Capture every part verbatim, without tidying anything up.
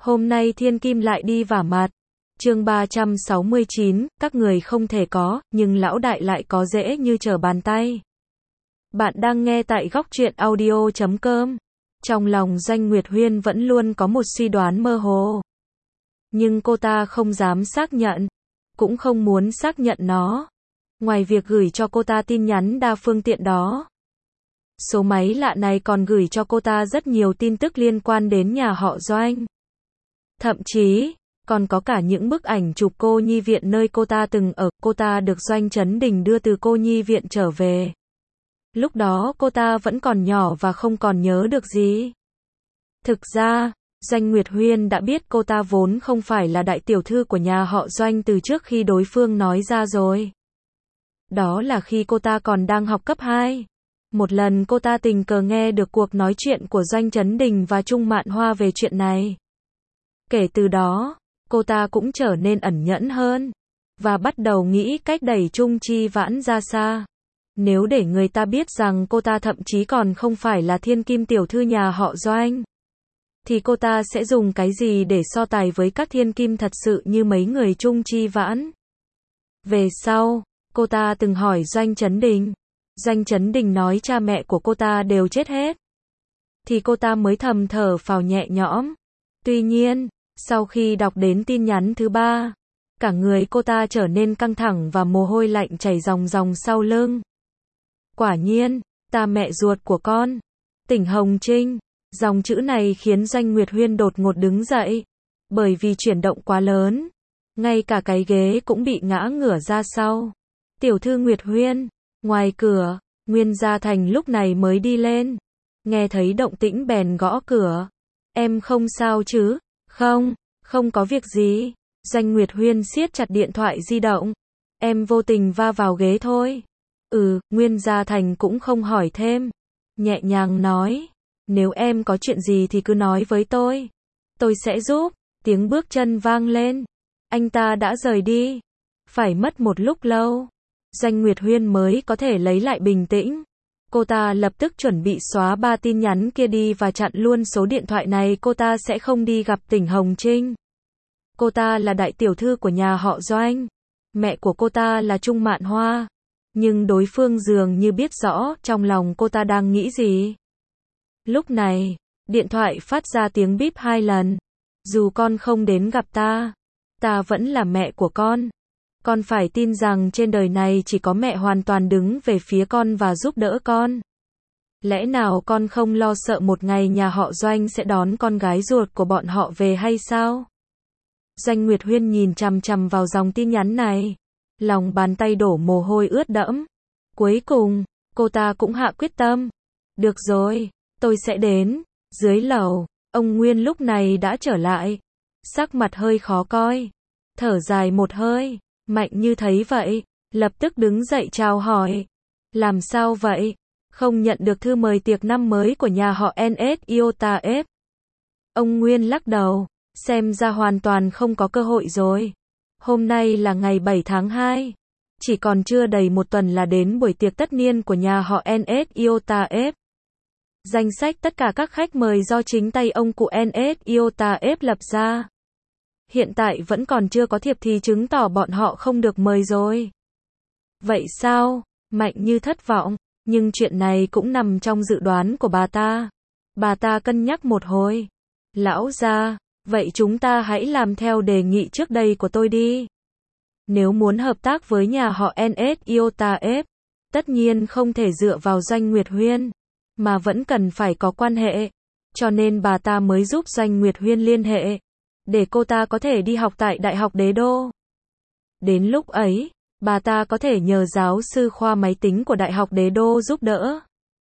Hôm nay thiên kim lại đi vả mặt. Chương ba trăm sáu mươi chín, các người không thể có, nhưng lão đại lại có dễ như trở bàn tay. Bạn đang nghe tại góc truyện audio chấm com. Trong lòng Doanh Nguyệt Huyên vẫn luôn có một suy đoán mơ hồ. Nhưng cô ta không dám xác nhận, cũng không muốn xác nhận nó. Ngoài việc gửi cho cô ta tin nhắn đa phương tiện đó, số máy lạ này còn gửi cho cô ta rất nhiều tin tức liên quan đến nhà họ Doanh. Thậm chí, còn có cả những bức ảnh chụp cô nhi viện nơi cô ta từng ở, cô ta được Doanh Chấn Đình đưa từ cô nhi viện trở về. Lúc đó cô ta vẫn còn nhỏ và không còn nhớ được gì. Thực ra, Doanh Nguyệt Huyên đã biết cô ta vốn không phải là đại tiểu thư của nhà họ Doanh từ trước khi đối phương nói ra rồi. Đó là khi cô ta còn đang học cấp hai. Một lần cô ta tình cờ nghe được cuộc nói chuyện của Doanh Chấn Đình và Trung Mạn Hoa về chuyện này. Kể từ đó, cô ta cũng trở nên ẩn nhẫn hơn, và bắt đầu nghĩ cách đẩy Trung Chi Vãn ra xa. Nếu để người ta biết rằng cô ta thậm chí còn không phải là thiên kim tiểu thư nhà họ Doanh, thì cô ta sẽ dùng cái gì để so tài với các thiên kim thật sự như mấy người Trung Chi Vãn. Về sau, cô ta từng hỏi Doanh Chấn Đình. Doanh Chấn Đình nói cha mẹ của cô ta đều chết hết. Thì cô ta mới thầm thở phào nhẹ nhõm. Tuy nhiên, sau khi đọc đến tin nhắn thứ ba, cả người cô ta trở nên căng thẳng và mồ hôi lạnh chảy ròng ròng sau lưng. Quả nhiên, ta mẹ ruột của con, Tỉnh Hồng Trinh. Dòng chữ này khiến Doanh Nguyệt Huyên đột ngột đứng dậy, bởi vì chuyển động quá lớn, ngay cả cái ghế cũng bị ngã ngửa ra sau. Tiểu thư Nguyệt Huyên. Ngoài cửa, Nguyên Gia Thành lúc này mới đi lên, nghe thấy động tĩnh bèn gõ cửa. Em không sao chứ? Không, không có việc gì. Doanh Nguyệt Huyên siết chặt điện thoại di động. Em vô tình va vào ghế thôi. Ừ, Nguyên Gia Thành cũng không hỏi thêm, nhẹ nhàng nói, nếu em có chuyện gì thì cứ nói với tôi, tôi sẽ giúp. Tiếng bước chân vang lên, anh ta đã rời đi. Phải mất một lúc lâu, Doanh Nguyệt Huyên mới có thể lấy lại bình tĩnh. Cô ta lập tức chuẩn bị xóa ba tin nhắn kia đi và chặn luôn số điện thoại này. Cô ta sẽ không đi gặp Tỉnh Hồng Trinh. Cô ta là đại tiểu thư của nhà họ Doanh. Mẹ của cô ta là Trung Mạn Hoa. Nhưng đối phương dường như biết rõ trong lòng cô ta đang nghĩ gì. Lúc này, điện thoại phát ra tiếng bíp hai lần. Dù con không đến gặp ta, ta vẫn là mẹ của con. Con phải tin rằng trên đời này chỉ có mẹ hoàn toàn đứng về phía con và giúp đỡ con. Lẽ nào con không lo sợ một ngày nhà họ Doanh sẽ đón con gái ruột của bọn họ về hay sao? Doanh Nguyệt Huyên nhìn chằm chằm vào dòng tin nhắn này, lòng bàn tay đổ mồ hôi ướt đẫm. Cuối cùng, cô ta cũng hạ quyết tâm. Được rồi, tôi sẽ đến. Dưới lầu, ông Nguyên lúc này đã trở lại, sắc mặt hơi khó coi, thở dài một hơi. Mạnh Như thấy vậy, lập tức đứng dậy chào hỏi. Làm sao vậy? Không nhận được thư mời tiệc năm mới của nhà họ en ét Iota ép. Ông Nguyên lắc đầu, xem ra hoàn toàn không có cơ hội rồi. Hôm nay là ngày bảy tháng hai, chỉ còn chưa đầy một tuần là đến buổi tiệc tất niên của nhà họ en ét Iota ép. Danh sách tất cả các khách mời do chính tay ông cụ en ét Iota ép lập ra. Hiện tại vẫn còn chưa có thiệp thì chứng tỏ bọn họ không được mời rồi. Vậy sao? Mạnh Như thất vọng, nhưng chuyện này cũng nằm trong dự đoán của bà ta. Bà ta cân nhắc một hồi. Lão gia, vậy chúng ta hãy làm theo đề nghị trước đây của tôi đi. Nếu muốn hợp tác với nhà họ en ét Iota ép, tất nhiên không thể dựa vào Doanh Nguyệt Huyên, mà vẫn cần phải có quan hệ. Cho nên bà ta mới giúp Doanh Nguyệt Huyên liên hệ, để cô ta có thể đi học tại Đại học Đế Đô. Đến lúc ấy, bà ta có thể nhờ giáo sư khoa máy tính của Đại học Đế Đô giúp đỡ.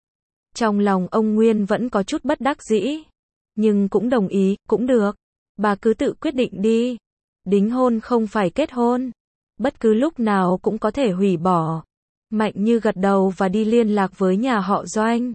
Trong lòng ông Nguyên vẫn có chút bất đắc dĩ, nhưng cũng đồng ý, cũng được. Bà cứ tự quyết định đi. Đính hôn không phải kết hôn, bất cứ lúc nào cũng có thể hủy bỏ. Mạnh Như gật đầu và đi liên lạc với nhà họ Doanh.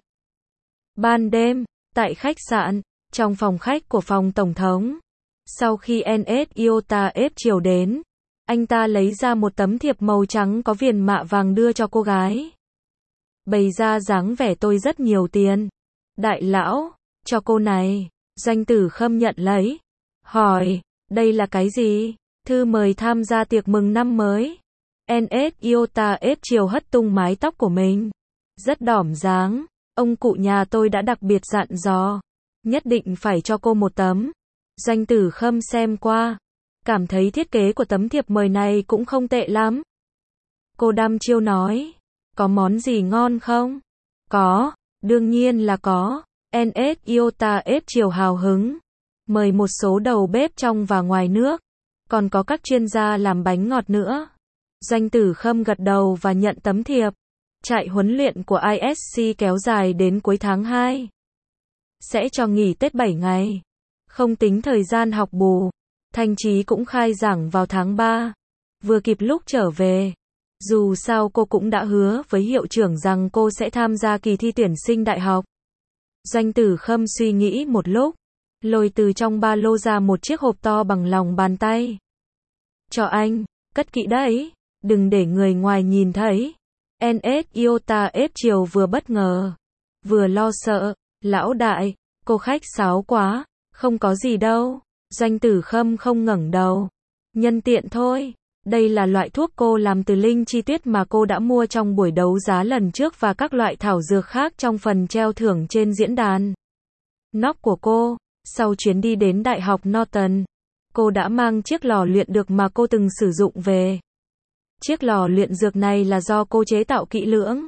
Ban đêm, tại khách sạn, trong phòng khách của phòng tổng thống. Sau khi en ét Iota ép chiều đến, anh ta lấy ra một tấm thiệp màu trắng có viền mạ vàng đưa cho cô gái. Bày ra dáng vẻ tôi rất nhiều tiền. Đại lão, cho cô này. Doanh Tử Khâm nhận lấy. hỏi, đây là cái gì? Thư mời tham gia tiệc mừng năm mới. en ét Iota ép chiều hất tung mái tóc của mình. Rất đỏm dáng. Ông cụ nhà tôi đã đặc biệt dặn dò. Nhất định phải cho cô một tấm. Doanh Tử Khâm xem qua. Cảm thấy thiết kế của tấm thiệp mời này cũng không tệ lắm. Cô đăm chiêu nói. Có món gì ngon không? Có, đương nhiên là có. en ét Iota ép chiều hào hứng. Mời một số đầu bếp trong và ngoài nước. Còn có các chuyên gia làm bánh ngọt nữa. Doanh Tử Khâm gật đầu và nhận tấm thiệp. Trại huấn luyện của i ét xê kéo dài đến cuối tháng hai. Sẽ cho nghỉ Tết bảy ngày. Không tính thời gian học bù. Thanh Chí cũng khai giảng vào tháng ba. Vừa kịp lúc trở về. Dù sao cô cũng đã hứa với hiệu trưởng rằng cô sẽ tham gia kỳ thi tuyển sinh đại học. Doanh Tử Khâm suy nghĩ một lúc. Lôi từ trong ba lô ra một chiếc hộp to bằng lòng bàn tay. Cho anh, cất kỹ đấy. Đừng để người ngoài nhìn thấy. en ét Iota ép chiều vừa bất ngờ. Vừa lo sợ. Lão đại, cô khách sáo quá. Không có gì đâu. Doanh Tử Khâm không ngẩng đầu. Nhân tiện thôi. Đây là loại thuốc cô làm từ linh chi tuyết mà cô đã mua trong buổi đấu giá lần trước và các loại thảo dược khác trong phần treo thưởng trên diễn đàn. Nóc của cô, sau chuyến đi đến Đại học Norton, cô đã mang chiếc lò luyện dược mà cô từng sử dụng về. Chiếc lò luyện dược này là do cô chế tạo kỹ lưỡng.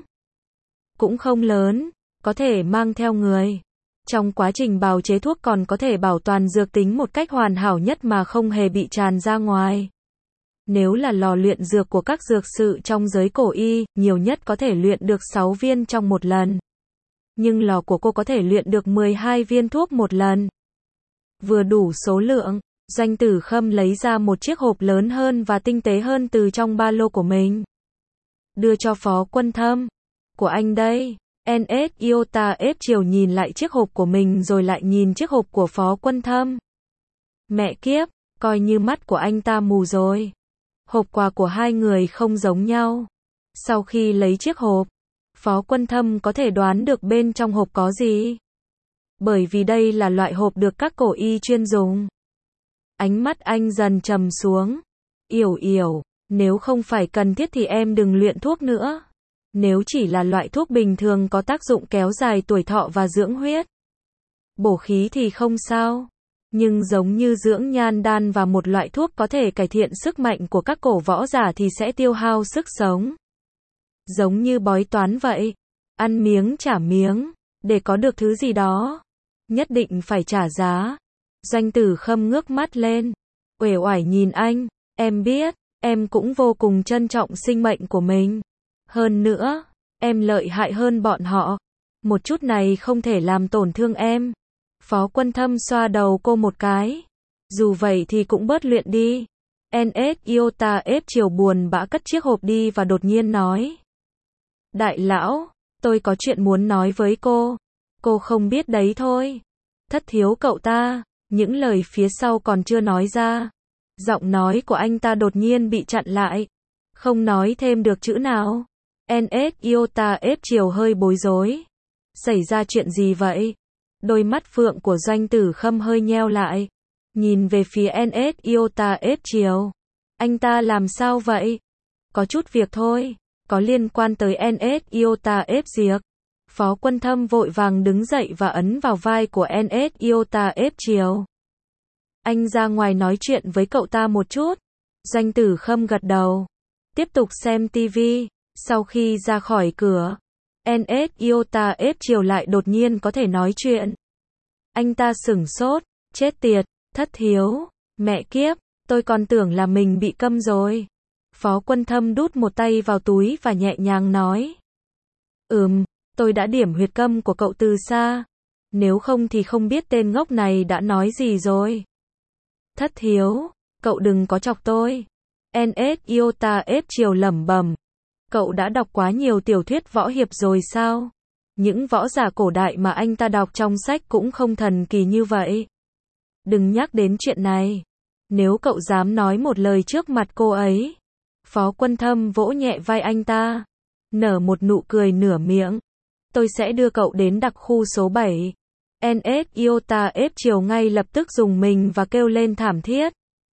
Cũng không lớn, có thể mang theo người. Trong quá trình bào chế thuốc còn có thể bảo toàn dược tính một cách hoàn hảo nhất mà không hề bị tràn ra ngoài. Nếu là lò luyện dược của các dược sự trong giới cổ y, nhiều nhất có thể luyện được sáu viên trong một lần. Nhưng lò của cô có thể luyện được mười hai viên thuốc một lần. Vừa đủ số lượng, Doanh Tử Khâm lấy ra một chiếc hộp lớn hơn và tinh tế hơn từ trong ba lô của mình. Đưa cho Phó Quân Thâm. Của anh đây. en ét Iota ép chiều nhìn lại chiếc hộp của mình rồi lại nhìn chiếc hộp của Phó Quân Thâm. Mẹ kiếp, coi như mắt của anh ta mù rồi. Hộp quà của hai người không giống nhau. Sau khi lấy chiếc hộp, Phó Quân Thâm có thể đoán được bên trong hộp có gì. Bởi vì đây là loại hộp được các cổ y chuyên dùng. Ánh mắt anh dần trầm xuống. Yểu yểu, nếu không phải cần thiết thì em đừng luyện thuốc nữa. Nếu chỉ là loại thuốc bình thường có tác dụng kéo dài tuổi thọ và dưỡng huyết, bổ khí thì không sao. Nhưng giống như dưỡng nhan đan và một loại thuốc có thể cải thiện sức mạnh của các cổ võ giả thì sẽ tiêu hao sức sống. Giống như bói toán vậy. Ăn miếng trả miếng. Để có được thứ gì đó, nhất định phải trả giá. Doanh Tử Khâm ngước mắt lên. Uể oải nhìn anh. Em biết, em cũng vô cùng trân trọng sinh mệnh của mình. Hơn nữa, em lợi hại hơn bọn họ. Một chút này không thể làm tổn thương em. Phó Quân Thâm xoa đầu cô một cái. Dù vậy thì cũng bớt luyện đi. en ét Iota ép chiều buồn bã cất chiếc hộp đi và đột nhiên nói. Đại lão, tôi có chuyện muốn nói với cô. Cô không biết đấy thôi. Thất thiếu cậu ta. Những lời phía sau còn chưa nói ra. Giọng nói của anh ta đột nhiên bị chặn lại. Không nói thêm được chữ nào. en ét Iota ép chiều hơi bối rối. Xảy ra chuyện gì vậy? Đôi mắt phượng của Doanh Tử Khâm hơi nheo lại. Nhìn về phía en ét Iota ép chiều. Anh ta làm sao vậy? Có chút việc thôi. Có liên quan tới en ét Iota ép diệt. Phó Quân Thâm vội vàng đứng dậy và ấn vào vai của en ét Iota ép chiều. Anh ra ngoài nói chuyện với cậu ta một chút. Doanh Tử Khâm gật đầu. Tiếp tục xem tivi. Sau khi ra khỏi cửa, en ét Iota ép chiều lại đột nhiên có thể nói chuyện. Anh ta sửng sốt. Chết tiệt, thất thiếu. Mẹ kiếp, tôi còn tưởng là mình bị câm rồi. Phó Quân Thâm đút một tay vào túi và nhẹ nhàng nói. Ừm, tôi đã điểm huyệt câm của cậu từ xa. Nếu không thì không biết tên ngốc này đã nói gì rồi. Thất thiếu, cậu đừng có chọc tôi. en ét Iota ép chiều lẩm bẩm. Cậu đã đọc quá nhiều tiểu thuyết võ hiệp rồi sao? Những võ giả cổ đại mà anh ta đọc trong sách cũng không thần kỳ như vậy. Đừng nhắc đến chuyện này. Nếu cậu dám nói một lời trước mặt cô ấy. Phó Quân Thâm vỗ nhẹ vai anh ta. Nở một nụ cười nửa miệng. Tôi sẽ đưa cậu đến đặc khu số bảy. en ét Iota ép chiều ngay lập tức rùng mình và kêu lên thảm thiết.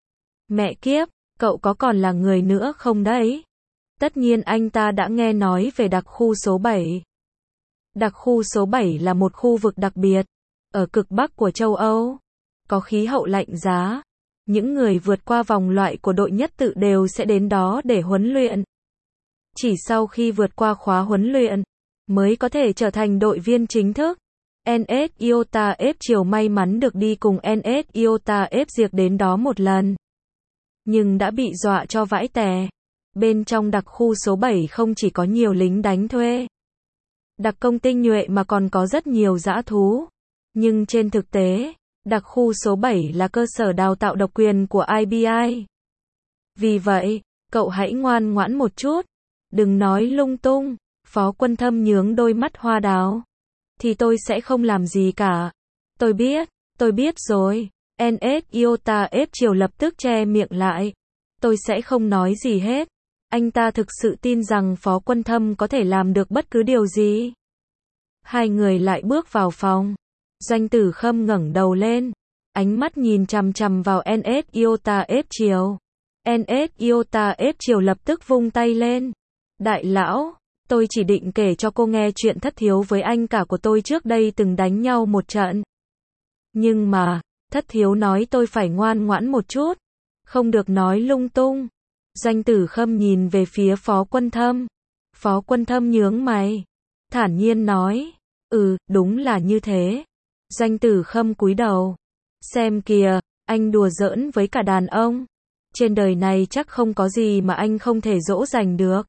Mẹ kiếp, cậu có còn là người nữa không đấy? Tất nhiên anh ta đã nghe nói về đặc khu số bảy. Đặc khu số bảy là một khu vực đặc biệt, ở cực bắc của châu Âu, có khí hậu lạnh giá. Những người vượt qua vòng loại của đội nhất tự đều sẽ đến đó để huấn luyện. Chỉ sau khi vượt qua khóa huấn luyện, mới có thể trở thành đội viên chính thức. en ét Iota ép chiều may mắn được đi cùng en ét Iota ép Diệc đến đó một lần. Nhưng đã bị dọa cho vãi tè. Bên trong đặc khu số bảy không chỉ có nhiều lính đánh thuê, đặc công tinh nhuệ mà còn có rất nhiều dã thú. Nhưng trên thực tế, đặc khu số bảy là cơ sở đào tạo độc quyền của i bê i. Vì vậy, cậu hãy ngoan ngoãn một chút, đừng nói lung tung. Phó Quân Thâm nhướng đôi mắt hoa đào. Thì tôi sẽ không làm gì cả. Tôi biết, tôi biết rồi. en ét Iota ép chiều lập tức che miệng lại. Tôi sẽ không nói gì hết. Anh ta thực sự tin rằng Phó Quân Thâm có thể làm được bất cứ điều gì. Hai người lại bước vào phòng. Doanh Tử Khâm ngẩng đầu lên, ánh mắt nhìn chằm chằm vào en ét Iota ép chiều. en ét Iota ép chiều lập tức vung tay lên. Đại lão, tôi chỉ định kể cho cô nghe chuyện Thất Thiếu với anh cả của tôi trước đây từng đánh nhau một trận. Nhưng mà, Thất Thiếu nói tôi phải ngoan ngoãn một chút, không được nói lung tung. Doanh Tử Khâm nhìn về phía Phó Quân Thâm. Phó Quân Thâm nhướng mày, thản nhiên nói, ừ, đúng là như thế. Doanh Tử Khâm cúi đầu. Xem kìa, anh đùa giỡn với cả đàn ông. Trên đời này chắc không có gì mà anh không thể dỗ dành được.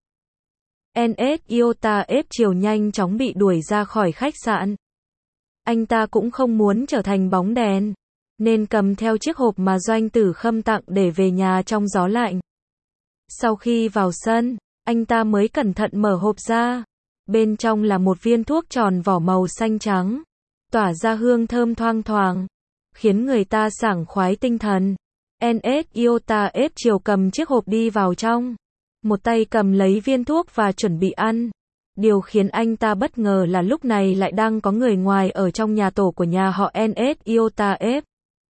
en ét Iota ép chiều nhanh chóng bị đuổi ra khỏi khách sạn. Anh ta cũng không muốn trở thành bóng đèn, nên cầm theo chiếc hộp mà Doanh Tử Khâm tặng để về nhà trong gió lạnh. Sau khi vào sân, anh ta mới cẩn thận mở hộp ra. Bên trong là một viên thuốc tròn vỏ màu xanh trắng, tỏa ra hương thơm thoang thoảng, khiến người ta sảng khoái tinh thần. en ét Iota ép chiều cầm chiếc hộp đi vào trong, một tay cầm lấy viên thuốc và chuẩn bị ăn. Điều khiến anh ta bất ngờ là lúc này lại đang có người ngoài ở trong nhà tổ của nhà họ en ét Iota ép.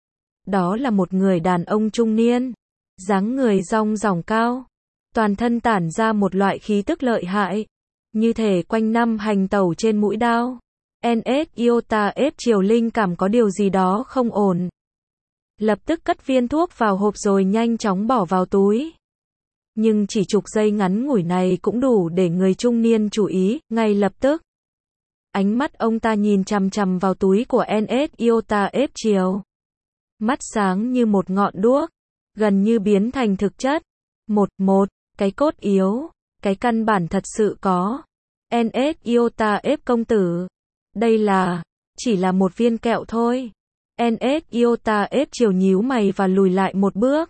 Đó là một người đàn ông trung niên, dáng người rong ròng cao, toàn thân tản ra một loại khí tức lợi hại, như thể quanh năm hành tẩu trên mũi đao. en ét Iota ép chiều linh cảm có điều gì đó không ổn. Lập tức cất viên thuốc vào hộp rồi nhanh chóng bỏ vào túi. Nhưng chỉ chục giây ngắn ngủi này cũng đủ để người trung niên chú ý, ngay lập tức. Ánh mắt ông ta nhìn chằm chằm vào túi của en ét Iota ép chiều. Mắt sáng như một ngọn đuốc, gần như biến thành thực chất. Một, một, cái cốt yếu, cái căn bản thật sự có. en ét Iota ép công tử. Đây là, chỉ là một viên kẹo thôi. en ét Iota ép chiều nhíu mày và lùi lại một bước.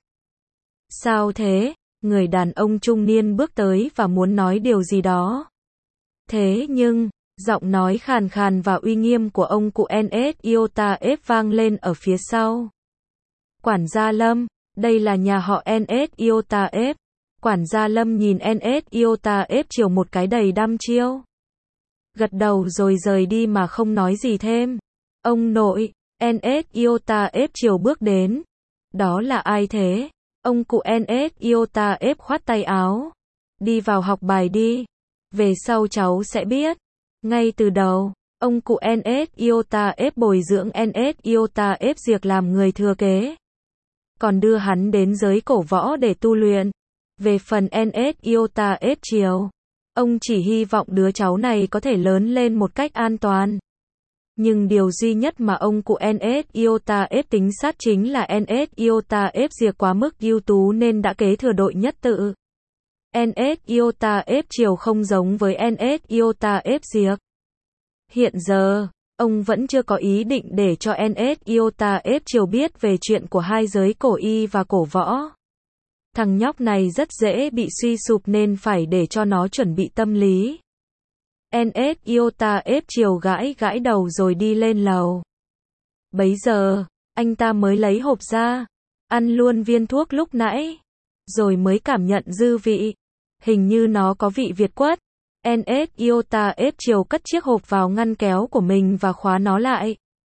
Sao thế? Người đàn ông trung niên bước tới và muốn nói điều gì đó. Thế nhưng, giọng nói khàn khàn và uy nghiêm của ông cụ en ét Iota ép vang lên ở phía sau. Quản gia Lâm, đây là nhà họ en ét Iota ép. Quản gia Lâm nhìn en ét Iota ép chiều một cái đầy đăm chiêu. Gật đầu rồi rời đi mà không nói gì thêm. Ông nội, en ét Iota ép chiều bước đến. Đó là ai thế? Ông cụ en ét Iota ép khoát tay áo. Đi vào học bài đi. Về sau cháu sẽ biết. Ngay từ đầu, ông cụ en ét Iota ép bồi dưỡng en ét Iota ép Diệc làm người thừa kế. Còn đưa hắn đến giới cổ võ để tu luyện. Về phần en ét Iota ép chiều, ông chỉ hy vọng đứa cháu này có thể lớn lên một cách an toàn. Nhưng điều duy nhất mà ông cụ en ét Iota ép tính sát chính là en ét Iota ép Diệc quá mức ưu tú nên đã kế thừa đội nhất tự. en ét Iota ép chiều không giống với en ét Iota ép Diệc. Hiện giờ, ông vẫn chưa có ý định để cho en ét Iota ép chiều biết về chuyện của hai giới cổ y và cổ võ. Thằng nhóc này rất dễ bị suy sụp nên phải để cho nó chuẩn bị tâm lý. en ét Iota ép chiều gãi gãi đầu rồi đi lên lầu. Bấy giờ, anh ta mới lấy hộp ra, ăn luôn viên thuốc lúc nãy, rồi mới cảm nhận dư vị. Hình như nó có vị Việt quất. en ét Iota ép chiều cất chiếc hộp vào ngăn kéo của mình và khóa nó lại.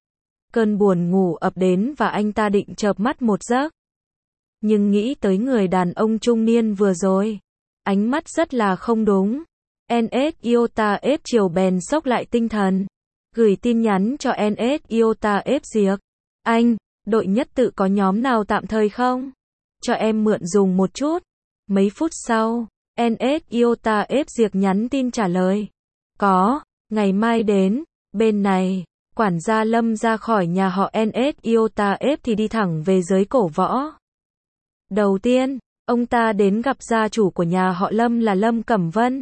Cơn buồn ngủ ập đến và anh ta định chợp mắt một giấc. Nhưng nghĩ tới người đàn ông trung niên vừa rồi. Ánh mắt rất là không đúng. en ét Iota ép chiều bèn sốc lại tinh thần. Gửi tin nhắn cho en ét Iota ép Diệc. Anh, đội nhất tự có nhóm nào tạm thời không? Cho em mượn dùng một chút. Mấy phút sau, en ét Iota ép Diệc nhắn tin trả lời. Có, ngày mai đến, bên này. Quản gia Lâm ra khỏi nhà họ en ét Iota ép thì đi thẳng về giới cổ võ. Đầu tiên, ông ta đến gặp gia chủ của nhà họ Lâm là Lâm Cẩm Vân.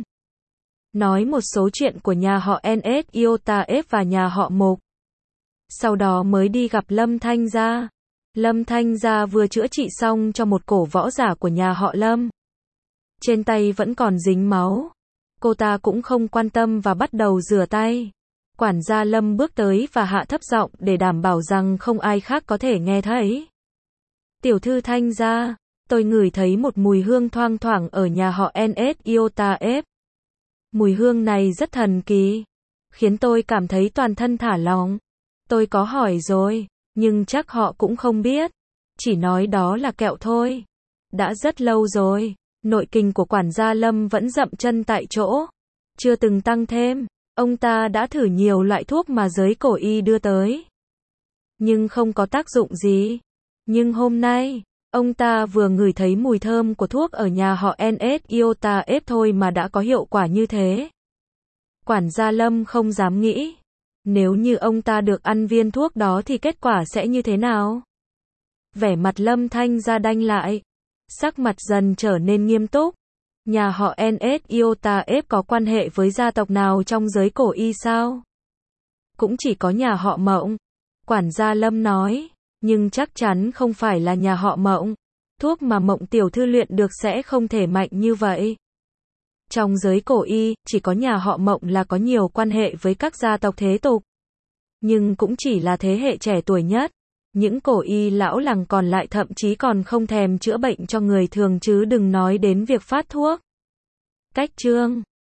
Nói một số chuyện của nhà họ en ét Iota ép và nhà họ Mục. Sau đó mới đi gặp Lâm Thanh Gia. Lâm Thanh Gia vừa chữa trị xong cho một cổ võ giả của nhà họ Lâm. Trên tay vẫn còn dính máu. Cô ta cũng không quan tâm và bắt đầu rửa tay. Quản gia Lâm bước tới và hạ thấp giọng để đảm bảo rằng không ai khác có thể nghe thấy. Tiểu thư Thanh Gia, tôi ngửi thấy một mùi hương thoang thoảng ở nhà họ en ét Iota ép. Mùi hương này rất thần kỳ, khiến tôi cảm thấy toàn thân thả lỏng. Tôi có hỏi rồi, nhưng chắc họ cũng không biết. Chỉ nói đó là kẹo thôi. Đã rất lâu rồi, nội kình của quản gia Lâm vẫn dậm chân tại chỗ. Chưa từng tăng thêm. Ông ta đã thử nhiều loại thuốc mà giới cổ y đưa tới. Nhưng không có tác dụng gì. Nhưng hôm nay, ông ta vừa ngửi thấy mùi thơm của thuốc ở nhà họ en ét Iota ép thôi mà đã có hiệu quả như thế. Quản gia Lâm không dám nghĩ. Nếu như ông ta được ăn viên thuốc đó thì kết quả sẽ như thế nào? Vẻ mặt Lâm Thanh Gia đanh lại. Sắc mặt dần trở nên nghiêm túc. Nhà họ en ét Iota ép có quan hệ với gia tộc nào trong giới cổ y sao? Cũng chỉ có nhà họ Mộng. Quản gia Lâm nói. Nhưng chắc chắn không phải là nhà họ Mộng. Thuốc mà Mộng tiểu thư luyện được sẽ không thể mạnh như vậy. Trong giới cổ y, chỉ có nhà họ Mộng là có nhiều quan hệ với các gia tộc thế tục. Nhưng cũng chỉ là thế hệ trẻ tuổi nhất. Những cổ y lão làng còn lại thậm chí còn không thèm chữa bệnh cho người thường chứ đừng nói đến việc phát thuốc. Cách chương